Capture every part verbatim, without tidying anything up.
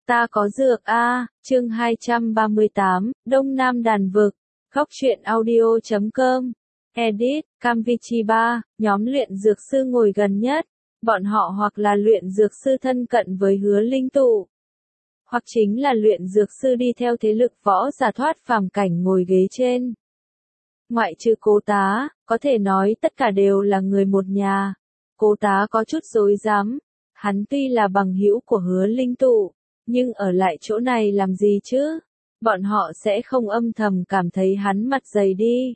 Ta có dược a, chương hai trăm ba mươi tám, Đông Nam đàn vực, góc truyện audio chấm com, edit, Camvichiba, nhóm luyện dược sư ngồi gần nhất, bọn họ hoặc là luyện dược sư thân cận với Hứa Linh Tụ, hoặc chính là luyện dược sư đi theo thế lực võ giả thoát phàm cảnh ngồi ghế trên. Ngoại trừ Cố Tá, có thể nói tất cả đều là người một nhà. Cố Tá có chút rối rắm, hắn tuy là bằng hữu của Hứa Linh Tụ, nhưng ở lại chỗ này làm gì chứ? Bọn họ sẽ không âm thầm cảm thấy hắn mặt dày đi.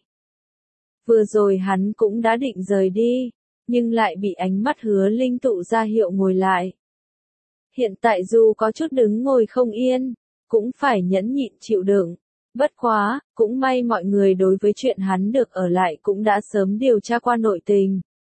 Vừa rồi hắn cũng đã định rời đi, nhưng lại bị ánh mắt Hứa Linh Tụ ra hiệu ngồi lại. Hiện tại dù có chút đứng ngồi không yên, cũng phải nhẫn nhịn chịu đựng. Bất quá, cũng may mọi người đối với chuyện hắn được ở lại cũng đã sớm điều tra qua nội tình.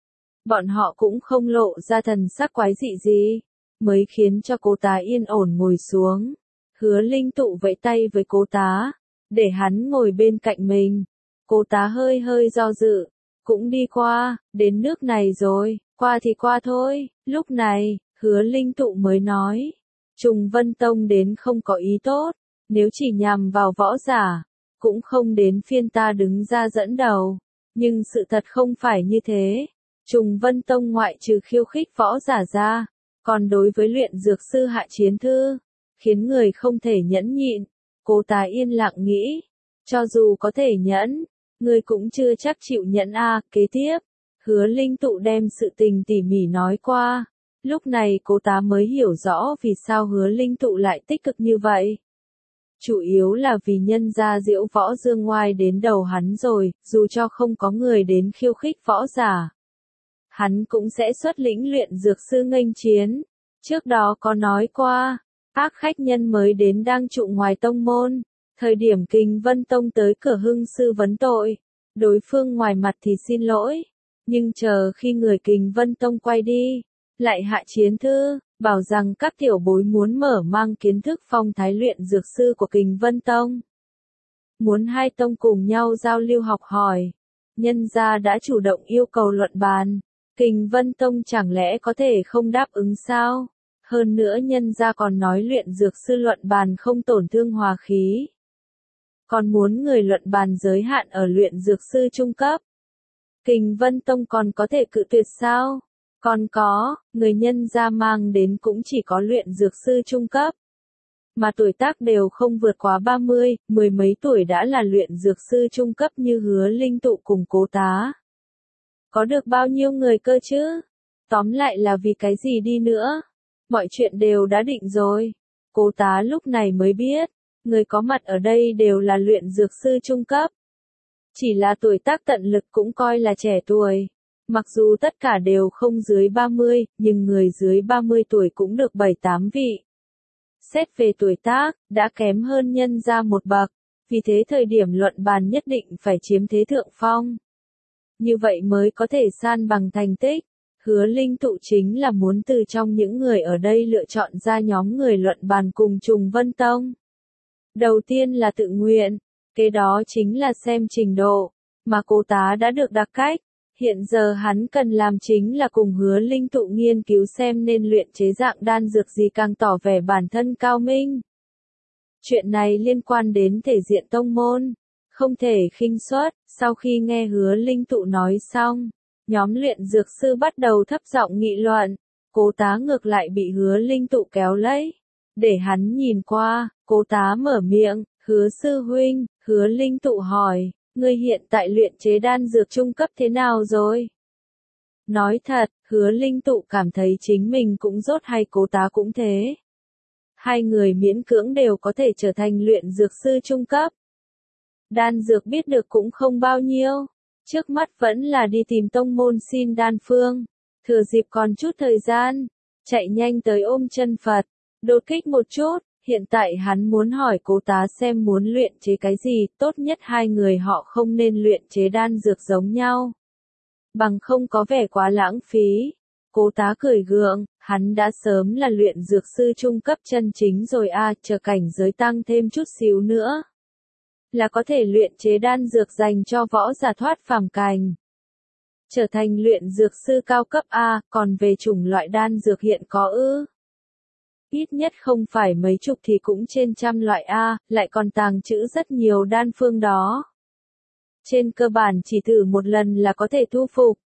Bọn họ cũng không lộ ra thần sắc quái dị gì, mới khiến cho Cố Tá yên ổn ngồi xuống. Hứa Linh Tụ vẫy tay với Cố Tá, để hắn ngồi bên cạnh mình. Cố Tá hơi hơi do dự, cũng đi qua, đến nước này rồi, qua thì qua thôi. Lúc này, Hứa Linh Tụ mới nói, Trùng Vân Tông đến không có ý tốt, nếu chỉ nhằm vào võ giả, cũng không đến phiên ta đứng ra dẫn đầu. Nhưng sự thật không phải như thế. Trùng Vân Tông ngoại trừ khiêu khích võ giả ra, còn đối với luyện dược sư hạ chiến thư, khiến người không thể nhẫn nhịn. Cố Tá yên lặng nghĩ, cho dù có thể nhẫn, người cũng chưa chắc chịu nhẫn a. Kế tiếp, Hứa Linh Tụ đem sự tình tỉ mỉ nói qua. Lúc này Cố Tá mới hiểu rõ vì sao Hứa Linh Tụ lại tích cực như vậy. Chủ yếu là vì nhân gia Diễu Võ Dương Ngoai đến đầu hắn rồi, dù cho không có người đến khiêu khích võ giả, hắn cũng sẽ xuất lĩnh luyện dược sư nghênh chiến. Trước đó có nói qua, ác khách nhân mới đến đang trụ ngoài tông môn, thời điểm Kình Vân Tông tới cửa hưng sư vấn tội, đối phương ngoài mặt thì xin lỗi, nhưng chờ khi người Kình Vân Tông quay đi, lại hạ chiến thư, bảo rằng các tiểu bối muốn mở mang kiến thức phong thái luyện dược sư của Kình Vân Tông. Muốn hai tông cùng nhau giao lưu học hỏi, nhân gia đã chủ động yêu cầu luận bàn. Kình Vân Tông chẳng lẽ có thể không đáp ứng sao? Hơn nữa nhân gia còn nói luyện dược sư luận bàn không tổn thương hòa khí. Còn muốn người luận bàn giới hạn ở luyện dược sư trung cấp. Kình Vân Tông còn có thể cự tuyệt sao? Còn có, người nhân gia mang đến cũng chỉ có luyện dược sư trung cấp. Mà tuổi tác đều không vượt quá ba mươi, mười mấy tuổi đã là luyện dược sư trung cấp như Hứa Linh Tụ cùng Cố Tá. Có được bao nhiêu người cơ chứ? Tóm lại là vì cái gì đi nữa? Mọi chuyện đều đã định rồi. Cố Tá lúc này mới biết, người có mặt ở đây đều là luyện dược sư trung cấp. Chỉ là tuổi tác tận lực cũng coi là trẻ tuổi. Mặc dù tất cả đều không dưới ba mươi, nhưng người dưới ba mươi tuổi cũng được bảy tám vị. Xét về tuổi tác, đã kém hơn nhân gia một bậc, vì thế thời điểm luận bàn nhất định phải chiếm thế thượng phong. Như vậy mới có thể san bằng thành tích. Hứa Linh Tụ chính là muốn từ trong những người ở đây lựa chọn ra nhóm người luận bàn cùng Trùng Vân Tông. Đầu tiên là tự nguyện, kế đó chính là xem trình độ, mà Cố Tá đã được đặc cách. Hiện giờ hắn cần làm chính là cùng Hứa Linh Tụ nghiên cứu xem nên luyện chế dạng đan dược gì càng tỏ vẻ bản thân cao minh. Chuyện này liên quan đến thể diện tông môn, không thể khinh suất. Sau khi nghe Hứa Linh Tụ nói xong, nhóm luyện dược sư bắt đầu thấp giọng nghị luận. Cố Tá ngược lại bị Hứa Linh Tụ kéo lấy, để hắn nhìn qua. Cố Tá mở miệng, Hứa sư huynh. Hứa Linh Tụ hỏi, ngươi hiện tại luyện chế đan dược trung cấp thế nào rồi? Nói thật, Hứa Linh Tụ cảm thấy chính mình cũng rốt hay Cố Tá cũng thế. Hai người miễn cưỡng đều có thể trở thành luyện dược sư trung cấp. Đan dược biết được cũng không bao nhiêu. Trước mắt vẫn là đi tìm tông môn xin đan phương. Thừa dịp còn chút thời gian, chạy nhanh tới ôm chân Phật, đột kích một chút. Hiện tại hắn muốn hỏi Cố Tá xem muốn luyện chế cái gì, tốt nhất hai người họ không nên luyện chế đan dược giống nhau. Bằng không có vẻ quá lãng phí. Cố Tá cười gượng, hắn đã sớm là luyện dược sư trung cấp chân chính rồi a, à, chờ cảnh giới tăng thêm chút xíu nữa, là có thể luyện chế đan dược dành cho võ giả thoát phàm cảnh. Trở thành luyện dược sư cao cấp A, còn về chủng loại đan dược hiện có ư? ít nhất không phải mấy chục thì cũng trên trăm loại A, lại còn tàng trữ rất nhiều đan phương đó. Trên cơ bản chỉ thử một lần là có thể thu phục.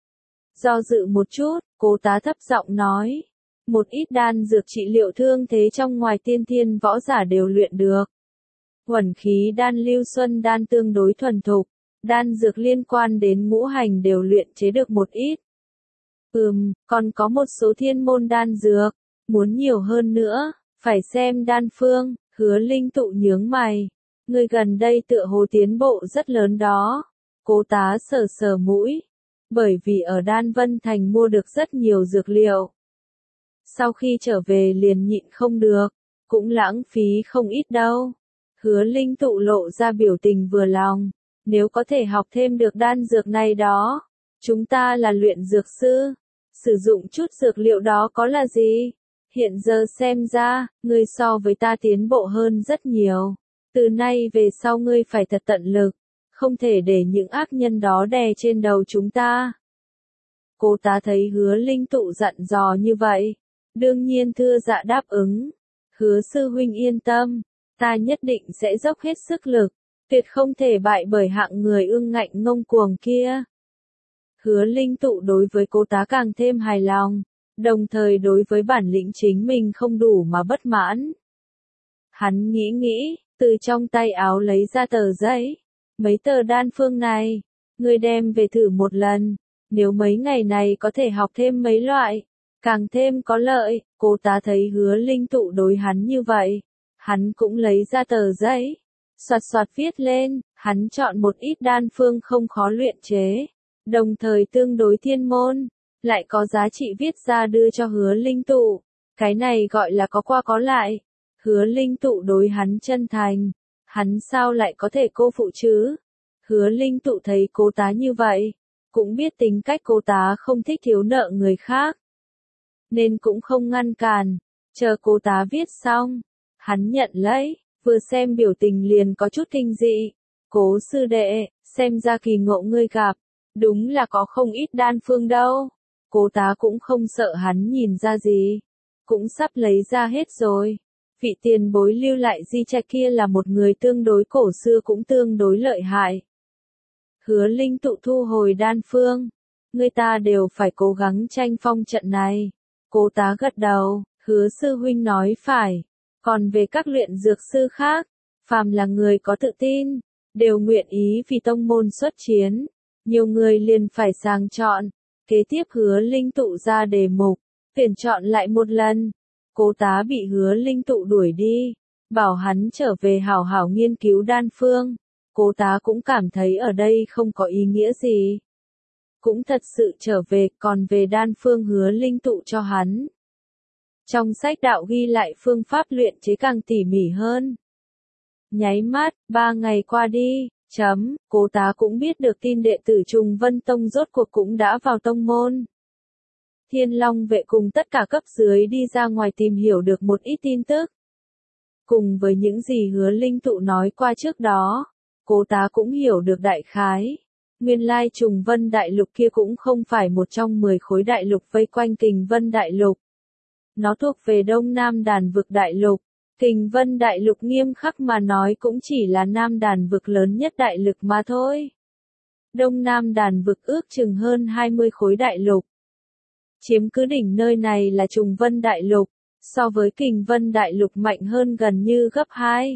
Do dự một chút, cố tá thấp giọng nói. Một ít đan dược trị liệu thương thế trong ngoài tiên thiên võ giả đều luyện được. Huẩn khí đan lưu xuân đan tương đối thuần thục, đan dược liên quan đến ngũ hành đều luyện chế được một ít. Ừm, còn có một số thiên môn đan dược, muốn nhiều hơn nữa, phải xem đan phương. Hứa Linh Tụ nhướng mày. Người gần đây tựa hồ tiến bộ rất lớn đó. Cố tá sờ sờ mũi. Bởi vì ở Đan Vân Thành mua được rất nhiều dược liệu. Sau khi trở về liền nhịn không được, cũng lãng phí không ít đâu. Hứa Linh Tụ lộ ra biểu tình vừa lòng. Nếu có thể học thêm được đan dược này đó, chúng ta là luyện dược sư. Sử dụng chút dược liệu đó có là gì? Hiện giờ xem ra, ngươi so với ta tiến bộ hơn rất nhiều. Từ nay về sau ngươi phải thật tận lực, không thể để những ác nhân đó đè trên đầu chúng ta. Cô ta thấy Hứa Linh Tụ dặn dò như vậy, đương nhiên thưa dạ đáp ứng. Hứa sư huynh yên tâm, ta nhất định sẽ dốc hết sức lực, tuyệt không thể bại bởi hạng người ương ngạnh ngông cuồng kia. Hứa Linh Tụ đối với cô tá càng thêm hài lòng, đồng thời đối với bản lĩnh chính mình không đủ mà bất mãn. Hắn nghĩ nghĩ, từ trong tay áo lấy ra tờ giấy. Mấy tờ đan phương này, ngươi đem về thử một lần, nếu mấy ngày này có thể học thêm mấy loại, càng thêm có lợi. Cô tá thấy Hứa Linh Tụ đối hắn như vậy, hắn cũng lấy ra tờ giấy, soạt soạt viết lên, hắn chọn một ít đan phương không khó luyện chế, đồng thời tương đối thiên môn, lại có giá trị viết ra đưa cho Hứa Linh Tụ. Cái này gọi là có qua có lại. Hứa Linh Tụ đối hắn chân thành, hắn sao lại có thể cô phụ chứ? Hứa Linh Tụ thấy cô tá như vậy, cũng biết tính cách cô tá không thích thiếu nợ người khác, nên cũng không ngăn cản, chờ cô tá viết xong, hắn nhận lấy, vừa xem biểu tình liền có chút kinh dị. Cố sư đệ, xem ra kỳ ngộ ngươi gặp, đúng là có không ít đan phương đâu. Cố tá cũng không sợ hắn nhìn ra gì, cũng sắp lấy ra hết rồi. Vị tiền bối lưu lại di trạch kia là một người tương đối cổ xưa cũng tương đối lợi hại. Hứa Linh Tụ thu hồi đan phương, người ta đều phải cố gắng tranh phong trận này. Cố tá gật đầu, Hứa sư huynh nói phải. Còn về các luyện dược sư khác, phàm là người có tự tin, đều nguyện ý vì tông môn xuất chiến. Nhiều người liền phải sàng chọn. Kế tiếp Hứa Linh Tụ ra đề mục, tuyển chọn lại một lần. Cố tá bị Hứa Linh Tụ đuổi đi, bảo hắn trở về hảo hảo nghiên cứu đan phương. Cố tá cũng cảm thấy ở đây không có ý nghĩa gì. Cũng thật sự trở về, còn về đan phương Hứa Linh Tụ cho hắn. Trong sách đạo ghi lại phương pháp luyện chế càng tỉ mỉ hơn. Nháy mắt, ba ngày qua đi, chấm, cố tá cũng biết được tin đệ tử Trùng Vân Tông rốt cuộc cũng đã vào tông môn. Thiên Long vệ cùng tất cả cấp dưới đi ra ngoài tìm hiểu được một ít tin tức. Cùng với những gì Hứa Linh Tụ nói qua trước đó, cố tá cũng hiểu được đại khái. Nguyên lai Trùng Vân Đại Lục kia cũng không phải một trong mười khối đại lục vây quanh Kình Vân Đại Lục. Nó thuộc về Đông Nam Đàn vực Đại Lục. Kình Vân Đại Lục nghiêm khắc mà nói cũng chỉ là Nam Đàn vực lớn nhất đại lực mà thôi. Đông Nam Đàn vực ước chừng hơn hai mươi khối đại lục. Chiếm cứ đỉnh nơi này là Trùng Vân Đại Lục, so với Kình Vân Đại Lục mạnh hơn gần như gấp hai.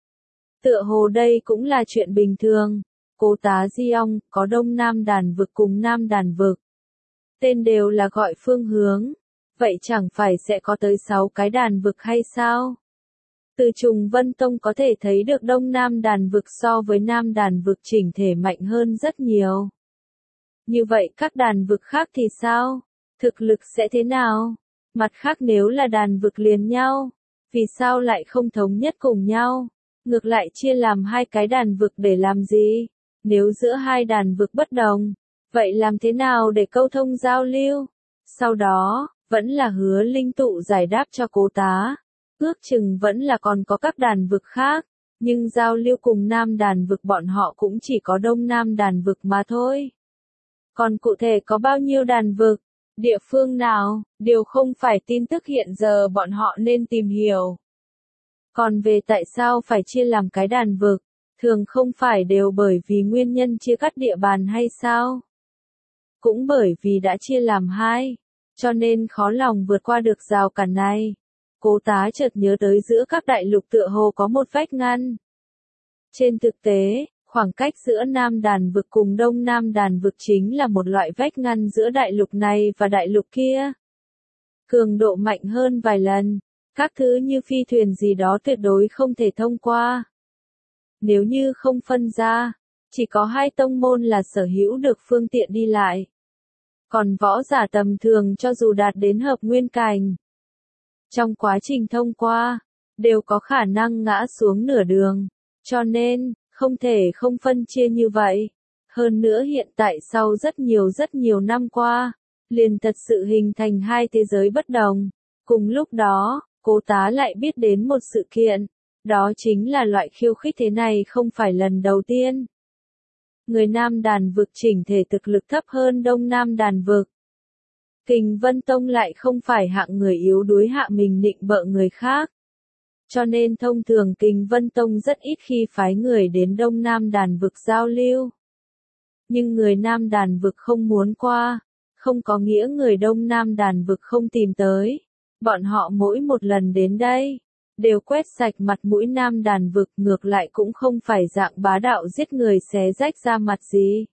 Tựa hồ đây cũng là chuyện bình thường. Cố tá Di Ong, có Đông Nam Đàn vực cùng Nam Đàn vực. Tên đều là gọi phương hướng. Vậy chẳng phải sẽ có tới sáu cái đàn vực hay sao? Từ Trùng Vân Tông có thể thấy được Đông Nam Đàn vực so với Nam Đàn vực chỉnh thể mạnh hơn rất nhiều. Như vậy các đàn vực khác thì sao? Thực lực sẽ thế nào? Mặt khác nếu là đàn vực liền nhau, vì sao lại không thống nhất cùng nhau? Ngược lại chia làm hai cái đàn vực để làm gì? Nếu giữa hai đàn vực bất đồng, vậy làm thế nào để câu thông giao lưu? Sau đó, vẫn là Hứa Linh Tụ giải đáp cho cố tá. Ước chừng vẫn là còn có các đàn vực khác, nhưng giao lưu cùng Nam Đàn vực bọn họ cũng chỉ có Đông Nam Đàn vực mà thôi. Còn cụ thể có bao nhiêu đàn vực, địa phương nào, đều không phải tin tức hiện giờ bọn họ nên tìm hiểu. Còn về tại sao phải chia làm cái đàn vực, thường không phải đều bởi vì nguyên nhân chia cắt địa bàn hay sao? Cũng bởi vì đã chia làm hai, cho nên khó lòng vượt qua được rào cản này. Cố Tá chợt nhớ tới giữa các đại lục tựa hồ có một vách ngăn. Trên thực tế, khoảng cách giữa Nam Đàn vực cùng Đông Nam Đàn vực chính là một loại vách ngăn giữa đại lục này và đại lục kia. Cường độ mạnh hơn vài lần, các thứ như phi thuyền gì đó tuyệt đối không thể thông qua. Nếu như không phân ra, chỉ có hai tông môn là sở hữu được phương tiện đi lại. Còn võ giả tầm thường cho dù đạt đến hợp nguyên cảnh, trong quá trình thông qua, đều có khả năng ngã xuống nửa đường. Cho nên, không thể không phân chia như vậy. Hơn nữa hiện tại sau rất nhiều rất nhiều năm qua, liền thật sự hình thành hai thế giới bất đồng. Cùng lúc đó, Cố Tá lại biết đến một sự kiện. Đó chính là loại khiêu khích thế này không phải lần đầu tiên. Người Nam Đàn vực chỉnh thể thực lực thấp hơn Đông Nam Đàn vực. Kình Vân Tông lại không phải hạng người yếu đuối hạ mình nịnh bợ người khác. Cho nên thông thường Kình Vân Tông rất ít khi phái người đến Đông Nam Đàn vực giao lưu. Nhưng người Nam Đàn vực không muốn qua, không có nghĩa người Đông Nam Đàn vực không tìm tới. Bọn họ mỗi một lần đến đây, đều quét sạch mặt mũi Nam Đàn vực, ngược lại cũng không phải dạng bá đạo giết người xé rách da mặt gì.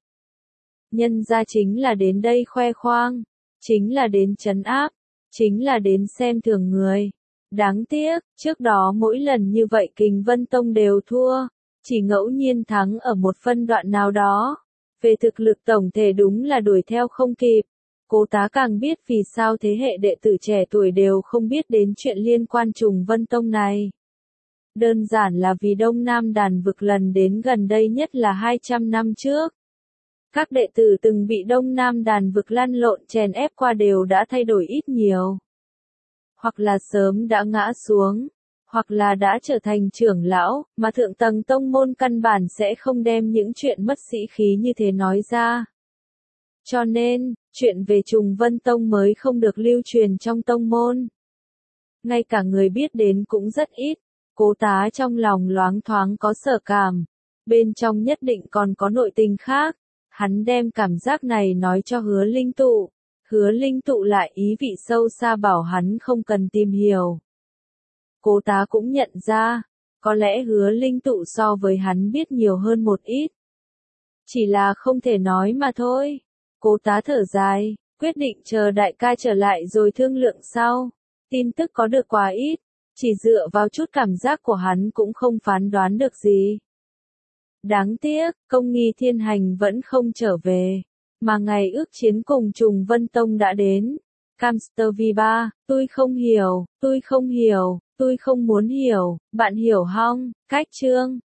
Nhân ra chính là đến đây khoe khoang, chính là đến trấn áp, chính là đến xem thường người. Đáng tiếc, trước đó mỗi lần như vậy Kình Vân Tông đều thua, chỉ ngẫu nhiên thắng ở một phân đoạn nào đó. Về thực lực tổng thể đúng là đuổi theo không kịp. Cố Tá càng biết vì sao thế hệ đệ tử trẻ tuổi đều không biết đến chuyện liên quan Trùng Vân Tông này. Đơn giản là vì Đông Nam Đàn vực lần đến gần đây nhất là hai trăm năm trước. Các đệ tử từng bị Đông Nam Đàn vực lăn lộn chèn ép qua đều đã thay đổi ít nhiều. Hoặc là sớm đã ngã xuống, hoặc là đã trở thành trưởng lão, mà thượng tầng tông môn căn bản sẽ không đem những chuyện mất sĩ khí như thế nói ra. Cho nên, chuyện về Trùng Vân Tông mới không được lưu truyền trong tông môn. Ngay cả người biết đến cũng rất ít. Cố Tá trong lòng loáng thoáng có sở cảm, bên trong nhất định còn có nội tình khác. Hắn đem cảm giác này nói cho Hứa Linh Tụ. Hứa Linh Tụ lại ý vị sâu xa bảo hắn không cần tìm hiểu. Cố Tá cũng nhận ra, có lẽ Hứa Linh Tụ so với hắn biết nhiều hơn một ít. Chỉ là không thể nói mà thôi. Cố Tá thở dài, quyết định chờ đại ca trở lại rồi thương lượng sau. Tin tức có được quá ít, chỉ dựa vào chút cảm giác của hắn cũng không phán đoán được gì. Đáng tiếc, Công Nghi Thiên Hành vẫn không trở về, mà ngày ước chiến cùng Trùng Vân Tông đã đến. Camster vê ba, tôi không hiểu, tôi không hiểu, tôi không muốn hiểu, bạn hiểu không? Cách chương